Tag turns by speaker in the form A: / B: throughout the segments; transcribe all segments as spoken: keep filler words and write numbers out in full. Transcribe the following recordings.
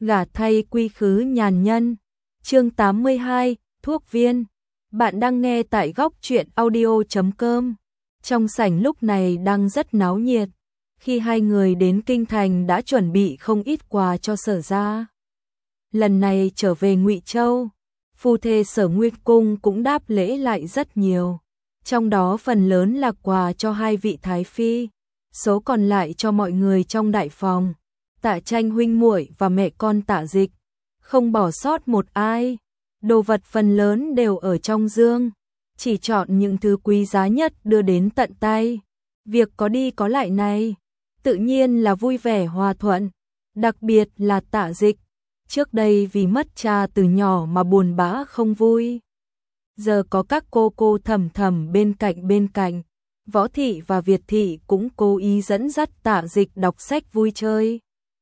A: gả thay quy khứ nhàn nhân. Chương tám mươi hai, thuốc viên. Bạn đang nghe tại góc truyện audio chấm com. Trong sảnh lúc này đang rất náo nhiệt. Khi hai người đến kinh thành đã chuẩn bị không ít quà cho Sở gia. Lần này trở về Ngụy Châu, phu thê Sở Nguyên Cung cũng đáp lễ lại rất nhiều. Trong đó phần lớn là quà cho hai vị thái phi, số còn lại cho mọi người trong đại phòng. Tạ Tranh huynh muội và mẹ con Tạ Dịch, không bỏ sót một ai. Đồ vật phần lớn đều ở trong dương, chỉ chọn những thứ quý giá nhất đưa đến tận tay. Việc có đi có lại này, tự nhiên là vui vẻ hòa thuận, đặc biệt là Tạ Dịch. Trước đây vì mất cha từ nhỏ mà buồn bã không vui. Giờ có các cô cô thầm thầm bên cạnh bên cạnh, Võ Thị và Việt Thị cũng cố ý dẫn dắt Tạ Dịch đọc sách vui chơi.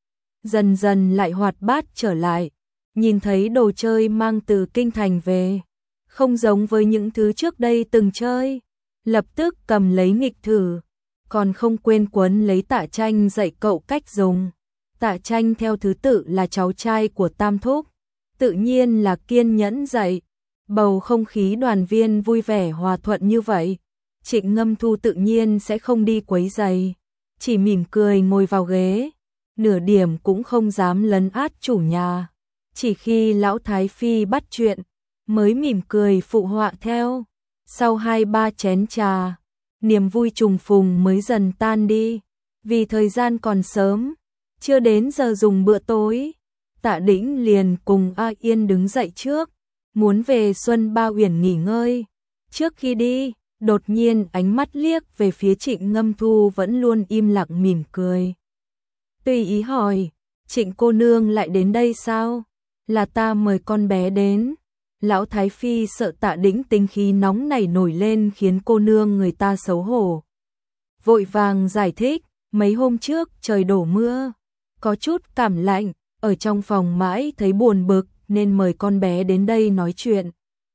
A: Dần dần lại hoạt bát trở lại, nhìn thấy đồ chơi mang từ kinh thành về, không giống với những thứ trước đây từng chơi, lập tức cầm lấy nghịch thử, còn không quên quấn lấy Tạ Tranh dạy cậu cách dùng. Tạ Tranh theo thứ tự là cháu trai của Tam Thúc, tự nhiên là kiên nhẫn dạy. Bầu không khí đoàn viên vui vẻ hòa thuận như vậy, Trịnh Ngâm Thu tự nhiên sẽ không đi quấy rầy, chỉ mỉm cười ngồi vào ghế, nửa điểm cũng không dám lấn át chủ nhà. Chỉ khi lão thái phi bắt chuyện, mới mỉm cười phụ họa theo. Sau hai ba chén trà, niềm vui trùng phùng mới dần tan đi, vì thời gian còn sớm, chưa đến giờ dùng bữa tối. Tạ Đĩnh liền cùng A Yên đứng dậy trước, muốn về Xuân Ba Uyển nghỉ ngơi. Trước khi đi, đột nhiên ánh mắt liếc về phía Trịnh Ngâm Thu vẫn luôn im lặng mỉm cười. Tùy ý hỏi, Trịnh cô nương lại đến đây sao? Là ta mời con bé đến. Lão thái phi sợ Tạ Đĩnh tính khí nóng nảy nổi lên khiến cô nương người ta xấu hổ, vội vàng giải thích, mấy hôm trước trời đổ mưa, có chút cảm lạnh, ở trong phòng mãi thấy buồn bực nên mời con bé đến đây nói chuyện.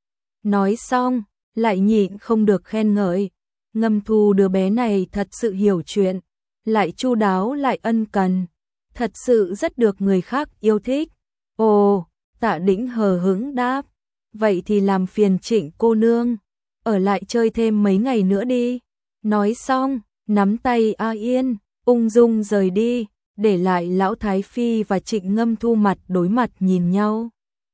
A: Nói xong, lại nhịn không được khen ngợi, Ngâm Thu đứa bé này thật sự hiểu chuyện, lại chu đáo lại ân cần, thật sự rất được người khác yêu thích. Ồ, Tạ Đĩnh hờ hững đáp, vậy thì làm phiền Trịnh cô nương, ở lại chơi thêm mấy ngày nữa đi. Nói xong, nắm tay A Yên, ung dung rời đi, để lại lão thái phi và Trịnh Ngâm Thu mặt đối mặt nhìn nhau.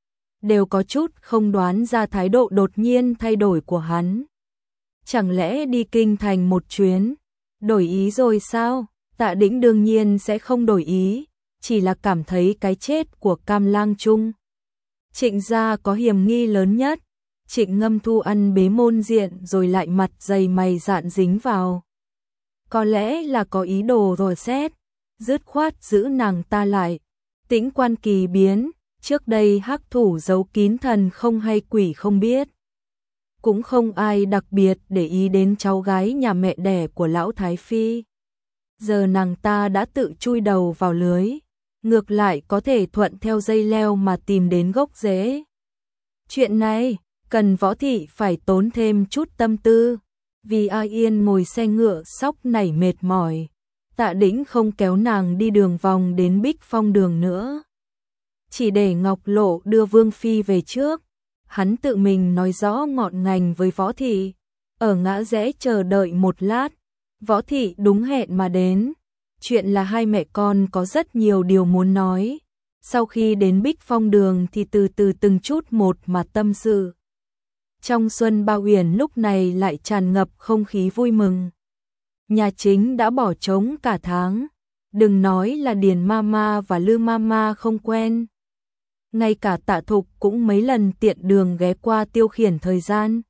A: Đều có chút không đoán ra thái độ đột nhiên thay đổi của hắn. Chẳng lẽ đi kinh thành một chuyến, đổi ý rồi sao? Tạ Đĩnh đương nhiên sẽ không đổi ý, chỉ là cảm thấy cái chết của Cam Lang Trung, Trịnh gia có hiểm nghi lớn nhất. Trịnh Ngâm Thu ăn bế môn diện rồi lại mặt dày mày dạn dính vào. Có lẽ là có ý đồ rồi xét, dứt khoát giữ nàng ta lại. Tĩnh quan kỳ biến, trước đây hắc thủ giấu kín thần không hay quỷ không biết. Cũng không ai đặc biệt để ý đến cháu gái nhà mẹ đẻ của lão thái phi. Giờ nàng ta đã tự chui đầu vào lưới, ngược lại có thể thuận theo dây leo mà tìm đến gốc rễ. Chuyện này, cần Võ Thị phải tốn thêm chút tâm tư, vì A Yên ngồi xe ngựa sóc nảy mệt mỏi. Tạ Đĩnh không kéo nàng đi đường vòng đến Bích Phong đường nữa, chỉ để Ngọc Lộ đưa Vương Phi về trước. Hắn tự mình nói rõ ngọn ngành với Võ Thị, ở ngã rẽ chờ đợi một lát. Võ Thị đúng hẹn mà đến. Chuyện là hai mẹ con có rất nhiều điều muốn nói. Sau khi đến Bích Phong đường thì từ từ từng chút một mà tâm sự. Trong Xuân Ba Uyển lúc này lại tràn ngập không khí vui mừng. Nhà chính đã bỏ trống cả tháng, đừng nói là Điền Mama và Lư Mama không quen. Ngay cả Tạ Thục cũng mấy lần tiện đường ghé qua tiêu khiển thời gian.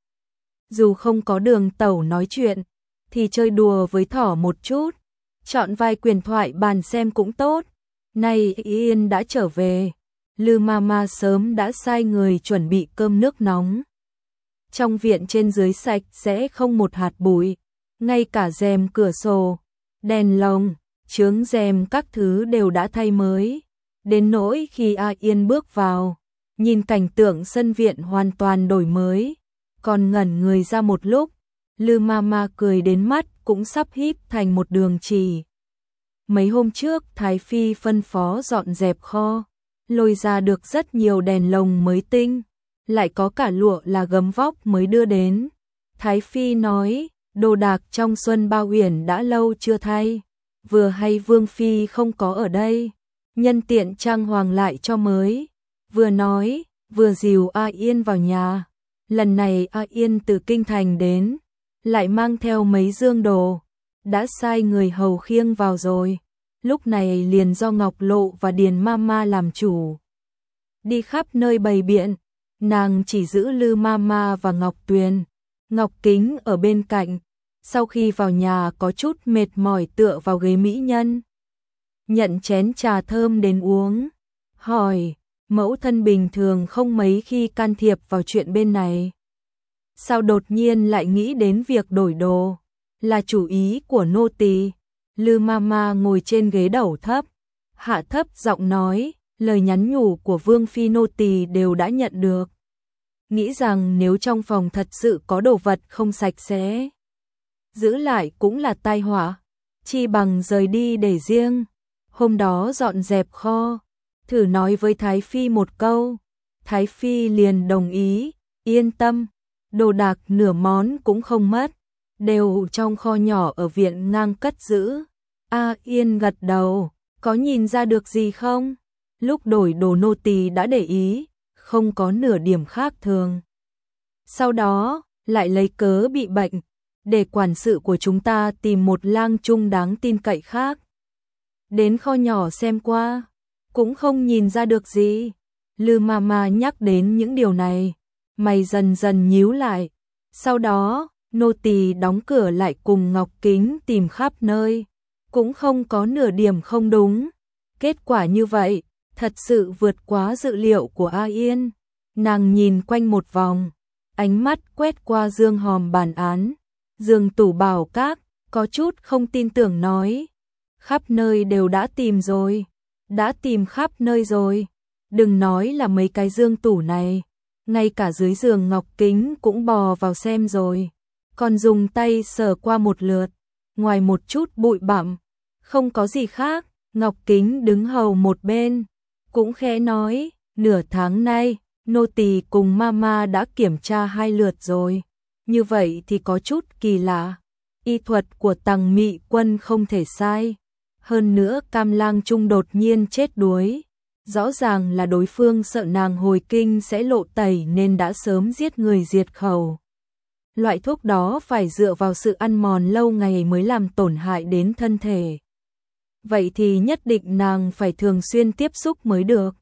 A: Dù không có Đường tẩu nói chuyện, thì chơi đùa với thỏ một chút, chọn vài quyền thoại bàn xem cũng tốt. Nay Yên đã trở về, Lư Mama sớm đã sai người chuẩn bị cơm nước nóng. Trong viện trên dưới sạch sẽ không một hạt bụi, ngay cả rèm cửa sổ, đèn lồng, chướng rèm các thứ đều đã thay mới. Đến nỗi khi A Yên bước vào, nhìn cảnh tượng sân viện hoàn toàn đổi mới, còn ngẩn người ra một lúc, Lư Mama cười đến mắt cũng sắp híp thành một đường chỉ. Mấy hôm trước Thái Phi phân phó dọn dẹp kho, lôi ra được rất nhiều đèn lồng mới tinh, lại có cả lụa là gấm vóc mới đưa đến. Thái Phi nói, đồ đạc trong Xuân Ba Uyển đã lâu chưa thay, vừa hay Vương Phi không có ở đây, nhân tiện trang hoàng lại cho mới. Vừa nói, vừa dìu A Yên vào nhà. Lần này A Yên từ kinh thành đến, lại mang theo mấy dương đồ, đã sai người hầu khiêng vào rồi. Lúc này liền do Ngọc Lộ và Điền Mama làm chủ, đi khắp nơi bày biện, nàng chỉ giữ Lư Mama và Ngọc Tuyền, Ngọc Kính ở bên cạnh. Sau khi vào nhà có chút mệt mỏi tựa vào ghế mỹ nhân, nhận chén trà thơm đến uống, hỏi, mẫu thân bình thường không mấy khi can thiệp vào chuyện bên này, sao đột nhiên lại nghĩ đến việc đổi đồ, là chủ ý của nô tỳ. Lư Mama ngồi trên ghế đầu thấp, hạ thấp giọng nói, lời nhắn nhủ của Vương Phi nô tỳ đều đã nhận được. Nghĩ rằng nếu trong phòng thật sự có đồ vật không sạch sẽ, giữ lại cũng là tai họa, chi bằng rời đi để riêng. Hôm đó dọn dẹp kho, thử nói với Thái Phi một câu, Thái Phi liền đồng ý, yên tâm, đồ đạc nửa món cũng không mất, đều trong kho nhỏ ở viện ngang cất giữ. A Yên gật đầu, có nhìn ra được gì không? Lúc đổi đồ nô tỳ đã để ý, không có nửa điểm khác thường. Sau đó, lại lấy cớ bị bệnh, để quản sự của chúng ta tìm một lang trung đáng tin cậy khác. Đến kho nhỏ xem qua, cũng không nhìn ra được gì. Lư Mama nhắc đến những điều này, mày dần dần nhíu lại. Sau đó, nô tỳ đóng cửa lại cùng Ngọc Kính tìm khắp nơi, cũng không có nửa điểm không đúng. Kết quả như vậy, thật sự vượt quá dự liệu của A Yên. Nàng nhìn quanh một vòng, ánh mắt quét qua giường hòm bàn án, giường tủ bảo các, có chút không tin tưởng nói, khắp nơi đều đã tìm rồi, đã tìm khắp nơi rồi, đừng nói là mấy cái giường tủ này, ngay cả dưới giường Ngọc Kính cũng bò vào xem rồi, còn dùng tay sờ qua một lượt, ngoài một chút bụi bặm, không có gì khác. Ngọc Kính đứng hầu một bên, cũng khẽ nói, nửa tháng nay, nô tỳ cùng Mama đã kiểm tra hai lượt rồi, như vậy thì có chút kỳ lạ, y thuật của Tằng Mị Quân không thể sai, hơn nữa Cam Lang Trung đột nhiên chết đuối, rõ ràng là đối phương sợ nàng hồi kinh sẽ lộ tẩy nên đã sớm giết người diệt khẩu. Loại thuốc đó phải dựa vào sự ăn mòn lâu ngày mới làm tổn hại đến thân thể. Vậy thì nhất định nàng phải thường xuyên tiếp xúc mới được.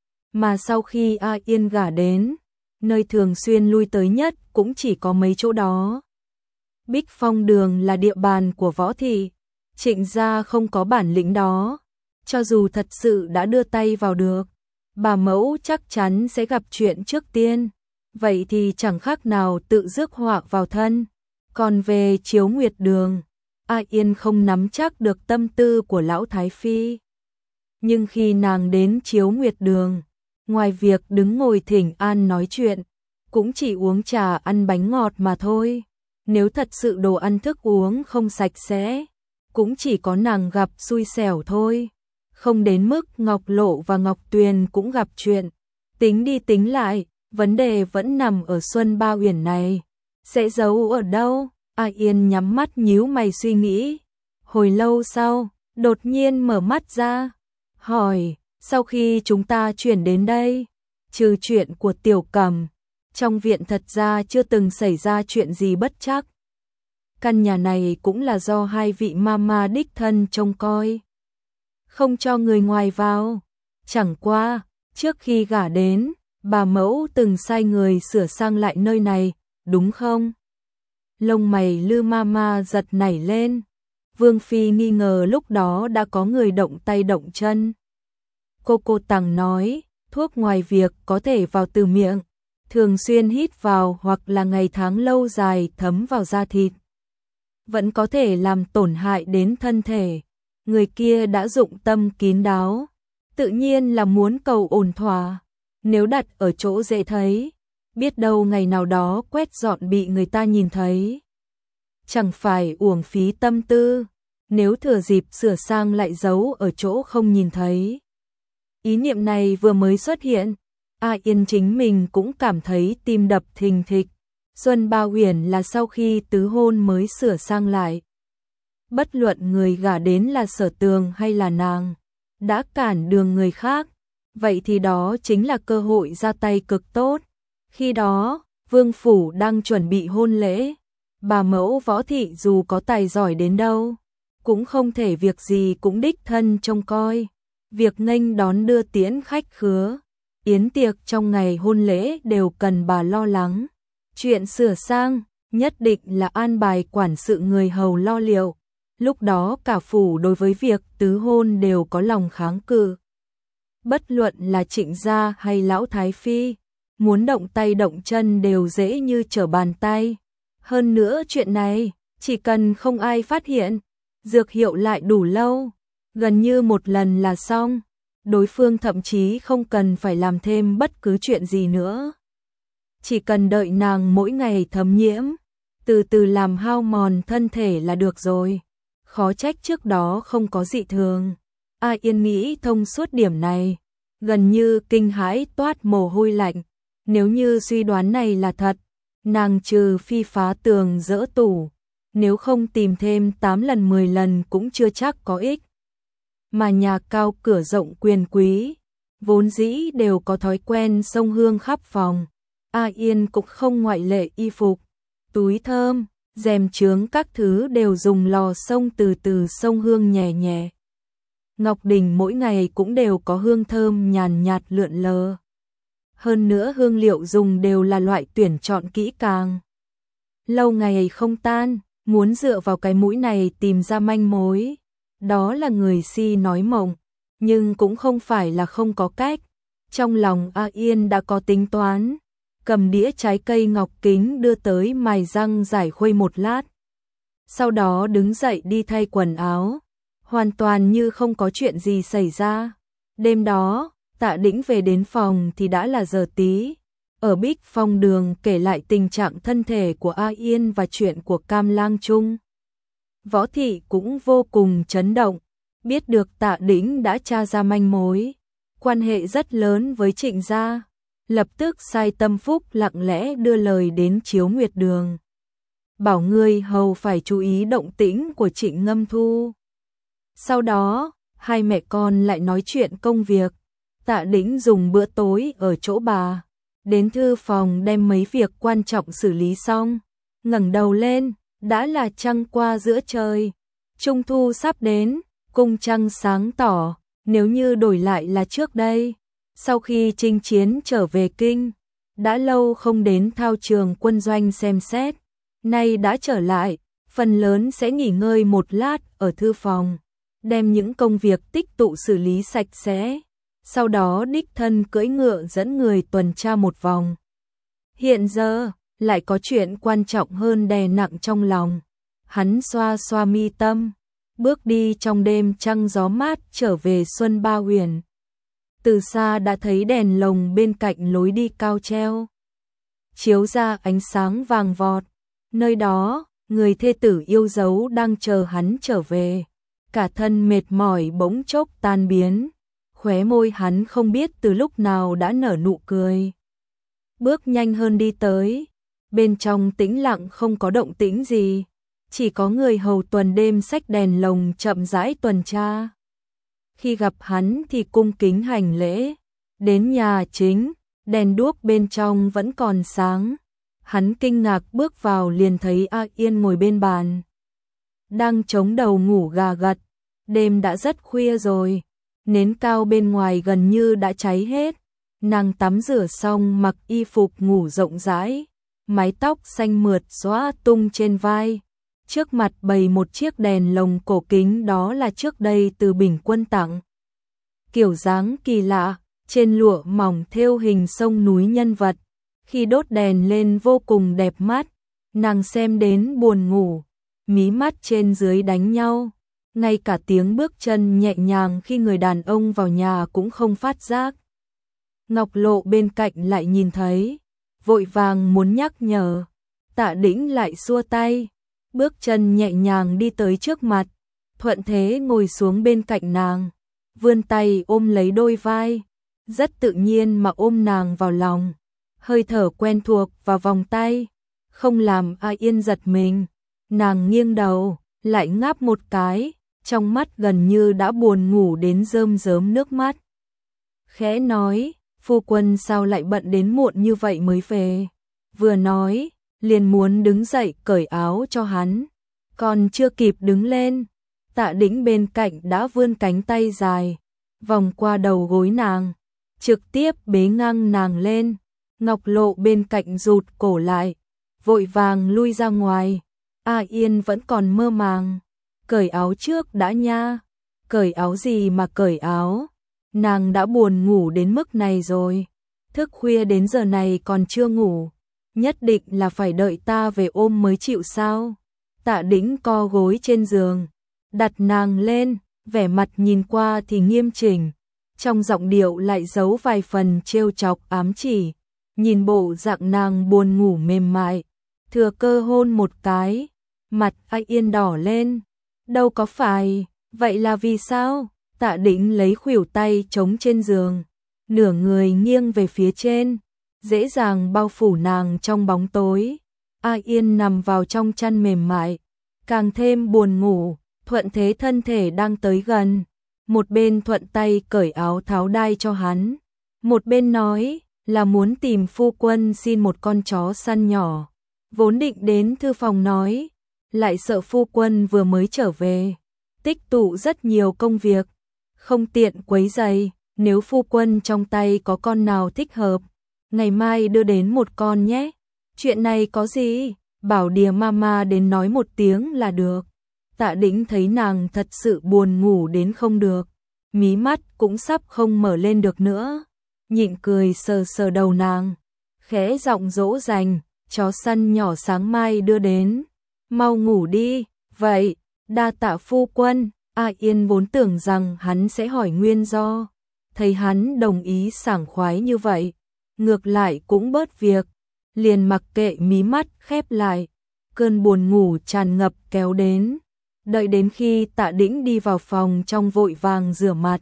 A: Mà sau khi A Yên gả đến, nơi thường xuyên lui tới nhất cũng chỉ có mấy chỗ đó. Bích Phong Đường là địa bàn của Võ Thị, Trịnh gia không có bản lĩnh đó. Cho dù thật sự đã đưa tay vào được, bà mẫu chắc chắn sẽ gặp chuyện trước tiên. Vậy thì chẳng khác nào tự rước họa vào thân. Còn về Chiếu Nguyệt Đường, A Yên không nắm chắc được tâm tư của lão Thái Phi. Nhưng khi nàng đến Chiếu Nguyệt Đường, ngoài việc đứng ngồi thỉnh an nói chuyện, cũng chỉ uống trà ăn bánh ngọt mà thôi. Nếu thật sự đồ ăn thức uống không sạch sẽ, cũng chỉ có nàng gặp xui xẻo thôi. Không đến mức Ngọc Lộ và Ngọc Tuyền cũng gặp chuyện. Tính đi tính lại, vấn đề vẫn nằm ở Xuân Ba Uyển này. Sẽ giấu ở đâu? A Yên nhắm mắt nhíu mày suy nghĩ. Hồi lâu sau, đột nhiên mở mắt ra, hỏi, sau khi chúng ta chuyển đến đây, trừ chuyện của Tiểu Cẩm, trong viện thật ra chưa từng xảy ra chuyện gì bất trắc. Căn nhà này cũng là do hai vị mama đích thân trông coi, không cho người ngoài vào. Chẳng qua, trước khi gả đến, bà mẫu từng sai người sửa sang lại nơi này, đúng không? Lông mày Lư Mama giật nảy lên. Vương Phi nghi ngờ lúc đó đã có người động tay động chân. Cô cô Tằng nói, thuốc ngoài việc có thể vào từ miệng, thường xuyên hít vào hoặc là ngày tháng lâu dài thấm vào da thịt, vẫn có thể làm tổn hại đến thân thể. Người kia đã dụng tâm kín đáo, tự nhiên là muốn cầu ổn thỏa. Nếu đặt ở chỗ dễ thấy, biết đâu ngày nào đó quét dọn bị người ta nhìn thấy, chẳng phải uổng phí tâm tư. Nếu thừa dịp sửa sang lại giấu ở chỗ không nhìn thấy, Ý niệm này vừa mới xuất hiện, A Yên chính mình cũng cảm thấy tim đập thình thịch. Xuân Ba Huyền là sau khi tứ hôn mới sửa sang lại. Bất luận người gả đến là Sở Tường hay là nàng, đã cản đường người khác, vậy thì đó chính là cơ hội ra tay cực tốt. Khi đó, Vương Phủ đang chuẩn bị hôn lễ, bà mẫu Võ Thị dù có tài giỏi đến đâu, cũng không thể việc gì cũng đích thân trông coi. Việc nghênh đón đưa tiễn khách khứa, yến tiệc trong ngày hôn lễ đều cần bà lo lắng. Chuyện sửa sang, nhất định là an bài quản sự người hầu lo liệu. Lúc đó cả phủ đối với việc tứ hôn đều có lòng kháng cự. Bất luận là Trịnh gia hay lão Thái Phi, muốn động tay động chân đều dễ như trở bàn tay. Hơn nữa chuyện này, chỉ cần không ai phát hiện, dược hiệu lại đủ lâu, gần như một lần là xong. Đối phương thậm chí không cần phải làm thêm bất cứ chuyện gì nữa. Chỉ cần đợi nàng mỗi ngày thấm nhiễm, từ từ làm hao mòn thân thể là được rồi. Khó trách trước đó không có dị thường. A Yên nghĩ thông suốt điểm này, gần như kinh hãi toát mồ hôi lạnh. Nếu như suy đoán này là thật, nàng trừ phi phá tường dỡ tủ, nếu không tìm thêm tám lần mười lần cũng chưa chắc có ích. Mà nhà cao cửa rộng quyền quý, vốn dĩ đều có thói quen xông hương khắp phòng. A Yên cũng không ngoại lệ, y phục, túi thơm, rèm chướng các thứ đều dùng lò xông từ từ xông hương nhẹ nhẹ. Ngọc Đình mỗi ngày cũng đều có hương thơm nhàn nhạt lượn lờ. Hơn nữa hương liệu dùng đều là loại tuyển chọn kỹ càng. Lâu ngày không tan, muốn dựa vào cái mũi này tìm ra manh mối. Đó là người si nói mộng, nhưng cũng không phải là không có cách. Trong lòng A Yên đã có tính toán, cầm đĩa trái cây ngọc kính đưa tới mài răng giải khuây một lát. Sau đó đứng dậy đi thay quần áo, hoàn toàn như không có chuyện gì xảy ra. Đêm đó, Tạ Đĩnh về đến phòng thì đã là giờ tí. Ở Bích Phong Đường kể lại tình trạng thân thể của A Yên và chuyện của Cam Lang Trung. Võ Thị cũng vô cùng chấn động, biết được Tạ Đĩnh đã tra ra manh mối, quan hệ rất lớn với Trịnh gia, lập tức sai Tâm Phúc lặng lẽ đưa lời đến Chiếu Nguyệt Đường, bảo người hầu phải chú ý động tĩnh của Trịnh Ngâm Thu. Sau đó, hai mẹ con lại nói chuyện công việc. Tạ Đĩnh dùng bữa tối ở chỗ bà, đến thư phòng đem mấy việc quan trọng xử lý xong, ngẩng đầu lên, đã là trăng qua giữa trời. Trung thu sắp đến, cung trăng sáng tỏ, nếu như đổi lại là trước đây, sau khi chinh chiến trở về kinh, đã lâu không đến thao trường quân doanh xem xét, nay đã trở lại, phần lớn sẽ nghỉ ngơi một lát ở thư phòng, đem những công việc tích tụ xử lý sạch sẽ, sau đó đích thân cưỡi ngựa dẫn người tuần tra một vòng. Hiện giờ, lại có chuyện quan trọng hơn đè nặng trong lòng. Hắn xoa xoa mi tâm, bước đi trong đêm trăng gió mát trở về Xuân Ba Huyền. Từ xa đã thấy đèn lồng bên cạnh lối đi cao treo, chiếu ra ánh sáng vàng vọt. Nơi đó, người thê tử yêu dấu đang chờ hắn trở về. Cả thân mệt mỏi bỗng chốc tan biến, khóe môi hắn không biết từ lúc nào đã nở nụ cười. Bước nhanh hơn đi tới, bên trong tĩnh lặng không có động tĩnh gì, chỉ có người hầu tuần đêm xách đèn lồng chậm rãi tuần tra. Khi gặp hắn thì cung kính hành lễ, đến nhà chính, đèn đuốc bên trong vẫn còn sáng. Hắn kinh ngạc bước vào liền thấy A Yên ngồi bên bàn, đang chống đầu ngủ gà gật. Đêm đã rất khuya rồi, nến cao bên ngoài gần như đã cháy hết. Nàng tắm rửa xong mặc y phục ngủ rộng rãi, mái tóc xanh mượt xõa tung trên vai. Trước mặt bày một chiếc đèn lồng cổ kính, đó là trước đây từ Bình Quân tặng. Kiểu dáng kỳ lạ, trên lụa mỏng thêu hình sông núi nhân vật. Khi đốt đèn lên vô cùng đẹp mắt, nàng xem đến buồn ngủ, mí mắt trên dưới đánh nhau. Ngay cả tiếng bước chân nhẹ nhàng khi người đàn ông vào nhà cũng không phát giác. Ngọc Lộ bên cạnh lại nhìn thấy, vội vàng muốn nhắc nhở. Tạ Đĩnh lại xua tay, bước chân nhẹ nhàng đi tới trước mặt, thuận thế ngồi xuống bên cạnh nàng. vươn tay ôm lấy đôi vai, rất tự nhiên mà ôm nàng vào lòng. Hơi thở quen thuộc vào vòng tay, không làm A Yên giật mình. Nàng nghiêng đầu, lại ngáp một cái, trong mắt gần như đã buồn ngủ đến rơm rớm nước mắt. Khẽ nói, phu quân sao lại bận đến muộn như vậy mới về? Vừa nói, liền muốn đứng dậy cởi áo cho hắn. Còn chưa kịp đứng lên, Tạ Đĩnh bên cạnh đã vươn cánh tay dài, vòng qua đầu gối nàng, trực tiếp bế ngang nàng lên. Ngọc Lộ bên cạnh rụt cổ lại, vội vàng lui ra ngoài. A Yên vẫn còn mơ màng. Cởi áo trước đã nha. Cởi áo gì mà cởi áo? Nàng đã buồn ngủ đến mức này rồi. Thức khuya đến giờ này còn chưa ngủ. Nhất định là phải đợi ta về ôm mới chịu sao? Tạ Đĩnh co gối trên giường, đặt nàng lên, vẻ mặt nhìn qua thì nghiêm chỉnh, trong giọng điệu lại giấu vài phần trêu chọc ám chỉ. Nhìn bộ dạng nàng buồn ngủ mềm mại, thừa cơ hôn một cái, mặt A Yên đỏ lên. Đâu có phải, vậy là vì sao? Tạ Đĩnh lấy khuỷu tay chống trên giường, nửa người nghiêng về phía trên, dễ dàng bao phủ nàng trong bóng tối. A Yên nằm vào trong chăn mềm mại, càng thêm buồn ngủ, thuận thế thân thể đang tới gần. Một bên thuận tay cởi áo tháo đai cho hắn, một bên nói là muốn tìm phu quân xin một con chó săn nhỏ. Vốn định đến thư phòng nói, lại sợ phu quân vừa mới trở về, tích tụ rất nhiều công việc, không tiện quấy rầy. Nếu phu quân trong tay có con nào thích hợp, ngày mai đưa đến một con nhé. Chuyện này có gì, bảo đìa mama đến nói một tiếng là được. Tạ Đĩnh thấy nàng thật sự buồn ngủ đến không được, mí mắt cũng sắp không mở lên được nữa, nhịn cười sờ sờ đầu nàng, khẽ giọng dỗ dành, chó săn nhỏ sáng mai đưa đến, mau ngủ đi. Vậy, đa tạ phu quân. A Yên vốn tưởng rằng hắn sẽ hỏi nguyên do, thấy hắn đồng ý sảng khoái như vậy, ngược lại cũng bớt việc, liền mặc kệ, mí mắt khép lại, cơn buồn ngủ tràn ngập kéo đến. Đợi đến khi Tạ Đĩnh đi vào phòng trong vội vàng rửa mặt,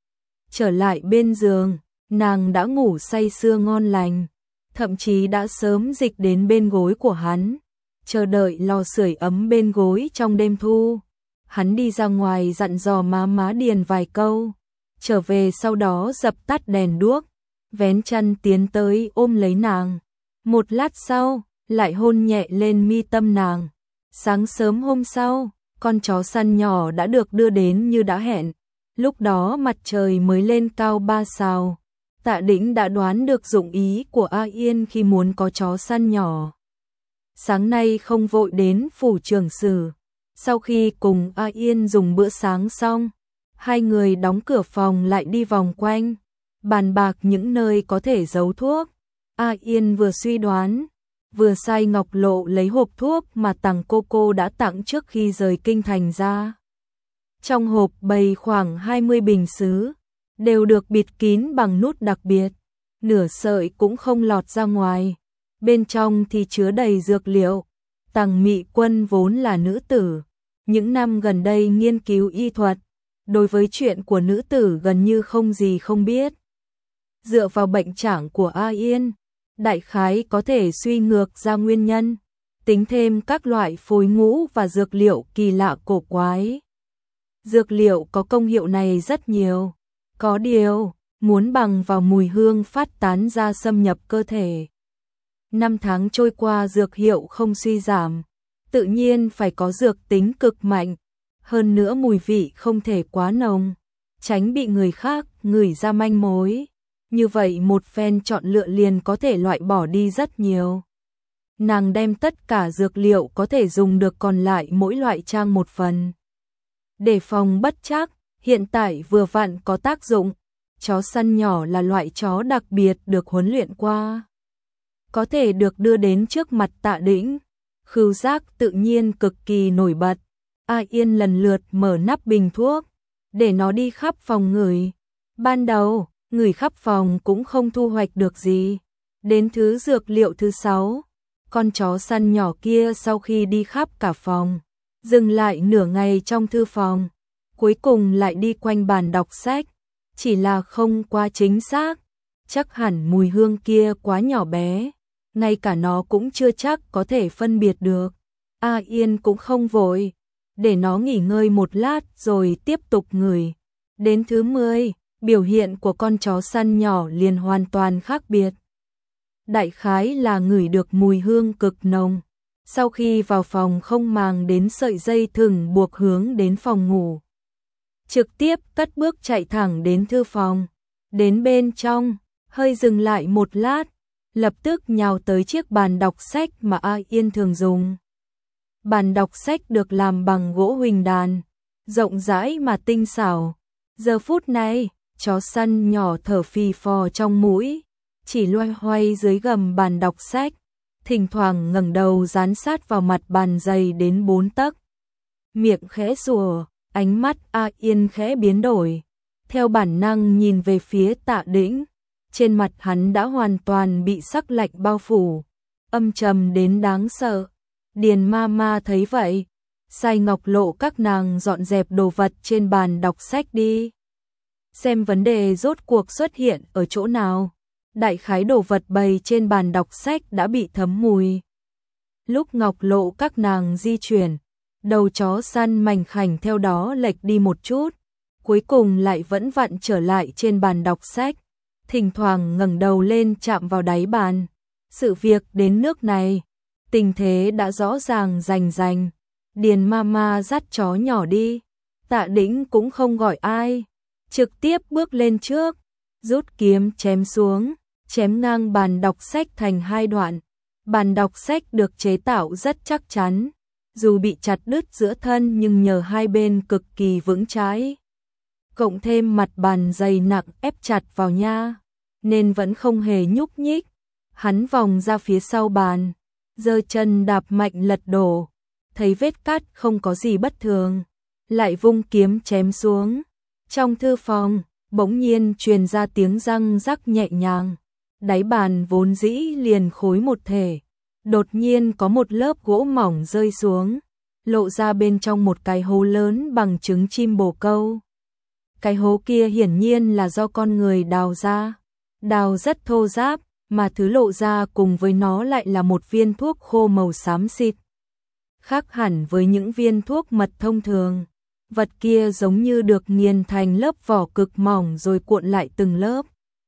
A: trở lại bên giường, nàng đã ngủ say sưa ngon lành, thậm chí đã sớm dịch đến bên gối của hắn, chờ đợi lò sưởi ấm bên gối trong đêm thu. Hắn đi ra ngoài dặn dò má má Điền vài câu, trở về sau đó dập tắt đèn đuốc, vén chăn tiến tới ôm lấy nàng. Một lát sau, lại hôn nhẹ lên mi tâm nàng. Sáng sớm hôm sau, con chó săn nhỏ đã được đưa đến như đã hẹn. Lúc đó mặt trời mới lên cao ba sao. Tạ Đĩnh đã đoán được dụng ý của A Yên khi muốn có chó săn nhỏ. Sáng nay không vội đến phủ trưởng sử. Sau khi cùng A Yên dùng bữa sáng xong, hai người đóng cửa phòng lại đi vòng quanh, bàn bạc những nơi có thể giấu thuốc. A Yên vừa suy đoán, vừa sai Ngọc Lộ lấy hộp thuốc mà Tằng cô cô đã tặng trước khi rời kinh thành ra. Trong hộp bày khoảng hai mươi bình sứ, đều được bịt kín bằng nút đặc biệt, nửa sợi cũng không lọt ra ngoài. Bên trong thì chứa đầy dược liệu. Tằng Mị Quân vốn là nữ tử, những năm gần đây nghiên cứu y thuật, đối với chuyện của nữ tử gần như không gì không biết. Dựa vào bệnh trạng của A Yên, đại khái có thể suy ngược ra nguyên nhân, tính thêm các loại phối ngũ và dược liệu kỳ lạ cổ quái. Dược liệu có công hiệu này rất nhiều, có điều, muốn bằng vào mùi hương phát tán ra xâm nhập cơ thể. Năm tháng trôi qua dược hiệu không suy giảm, tự nhiên phải có dược tính cực mạnh, hơn nữa mùi vị không thể quá nồng, tránh bị người khác ngửi ra manh mối. Như vậy một phen chọn lựa liền có thể loại bỏ đi rất nhiều. Nàng đem tất cả dược liệu có thể dùng được còn lại mỗi loại trang một phần. Để phòng bất trắc, hiện tại vừa vặn có tác dụng. Chó săn nhỏ là loại chó đặc biệt được huấn luyện qua, có thể được đưa đến trước mặt Tạ Đĩnh. Khứu giác tự nhiên cực kỳ nổi bật. A Yên lần lượt mở nắp bình thuốc, để nó đi khắp phòng ngửi. Ban đầu, ngửi khắp phòng cũng không thu hoạch được gì. Đến thứ dược liệu thứ sáu, con chó săn nhỏ kia sau khi đi khắp cả phòng, dừng lại nửa ngày trong thư phòng. cuối cùng lại đi quanh bàn đọc sách, chỉ là không quá chính xác, chắc hẳn mùi hương kia quá nhỏ bé, ngay cả nó cũng chưa chắc có thể phân biệt được. A Yên cũng không vội, để nó nghỉ ngơi một lát rồi tiếp tục ngửi. Đến thứ mười, biểu hiện của con chó săn nhỏ liền hoàn toàn khác biệt. Đại khái là ngửi được mùi hương cực nồng. Sau khi vào phòng không màng đến sợi dây thừng buộc hướng đến phòng ngủ. Trực tiếp cất bước chạy thẳng đến thư phòng. Đến bên trong, hơi dừng lại một lát, lập tức nhào tới chiếc bàn đọc sách mà A Yên thường dùng. Bàn đọc sách được làm bằng gỗ huỳnh đàn, rộng rãi mà tinh xảo. Giờ phút này, chó săn nhỏ thở phì phò trong mũi, chỉ loay hoay dưới gầm bàn đọc sách, thỉnh thoảng ngẩng đầu dán sát vào mặt bàn dày đến bốn tấc. Miệng khẽ sủa, ánh mắt A Yên khẽ biến đổi, theo bản năng nhìn về phía Tạ Đĩnh, trên mặt hắn đã hoàn toàn bị sắc lạnh bao phủ, âm trầm đến đáng sợ. Điền ma ma thấy vậy, sai Ngọc Lộ các nàng dọn dẹp đồ vật trên bàn đọc sách đi. Xem vấn đề rốt cuộc xuất hiện ở chỗ nào. Đại khái đồ vật bày trên bàn đọc sách đã bị thấm mùi. Lúc Ngọc Lộ các nàng di chuyển, đầu chó săn mảnh khảnh theo đó lệch đi một chút, cuối cùng lại vẫn vặn trở lại trên bàn đọc sách, thỉnh thoảng ngẩng đầu lên chạm vào đáy bàn. Sự việc đến nước này, tình thế đã rõ ràng rành rành. Điền Mama dắt chó nhỏ đi, Tạ Đĩnh cũng không gọi ai, trực tiếp bước lên trước, rút kiếm chém xuống, chém ngang bàn đọc sách thành hai đoạn. Bàn đọc sách được chế tạo rất chắc chắn, dù bị chặt đứt giữa thân nhưng nhờ hai bên cực kỳ vững chãi, cộng thêm mặt bàn dày nặng ép chặt vào nha, nên vẫn không hề nhúc nhích. Hắn vòng ra phía sau bàn, giơ chân đạp mạnh lật đổ, thấy vết cắt không có gì bất thường, lại vung kiếm chém xuống. Trong thư phòng, bỗng nhiên truyền ra tiếng răng rắc nhẹ nhàng, đáy bàn vốn dĩ liền khối một thể, đột nhiên có một lớp gỗ mỏng rơi xuống, lộ ra bên trong một cái hố lớn bằng trứng chim bồ câu. Cái hố kia hiển nhiên là do con người đào ra, đào rất thô ráp, mà thứ lộ ra cùng với nó lại là một viên thuốc khô màu xám xịt. Khác hẳn với những viên thuốc mật thông thường, vật kia giống như được nghiền thành lớp vỏ cực mỏng rồi cuộn lại từng lớp.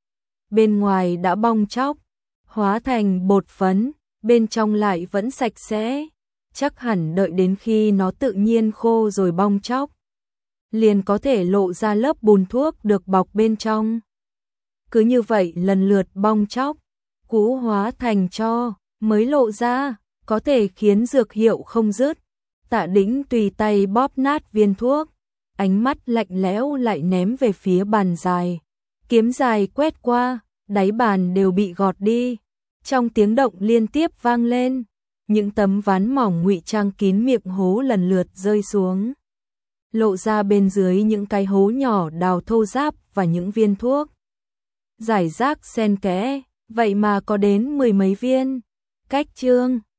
A: Bên ngoài đã bong tróc, hóa thành bột phấn, bên trong lại vẫn sạch sẽ, chắc hẳn đợi đến khi nó tự nhiên khô rồi bong tróc, liền có thể lộ ra lớp bùn thuốc được bọc bên trong. Cứ như vậy lần lượt bong tróc, cũ hóa thành tro, mới lộ ra, có thể khiến dược hiệu không dứt. Tạ Đĩnh tùy tay bóp nát viên thuốc, ánh mắt lạnh lẽo lại ném về phía bàn dài. Kiếm dài quét qua, đáy bàn đều bị gọt đi. Trong tiếng động liên tiếp vang lên, những tấm ván mỏng ngụy trang kín miệng hố lần lượt rơi xuống, lộ ra bên dưới những cái hố nhỏ đào thô ráp và những viên thuốc giải rác xen kẽ, vậy mà có đến mười mấy viên. Cách chương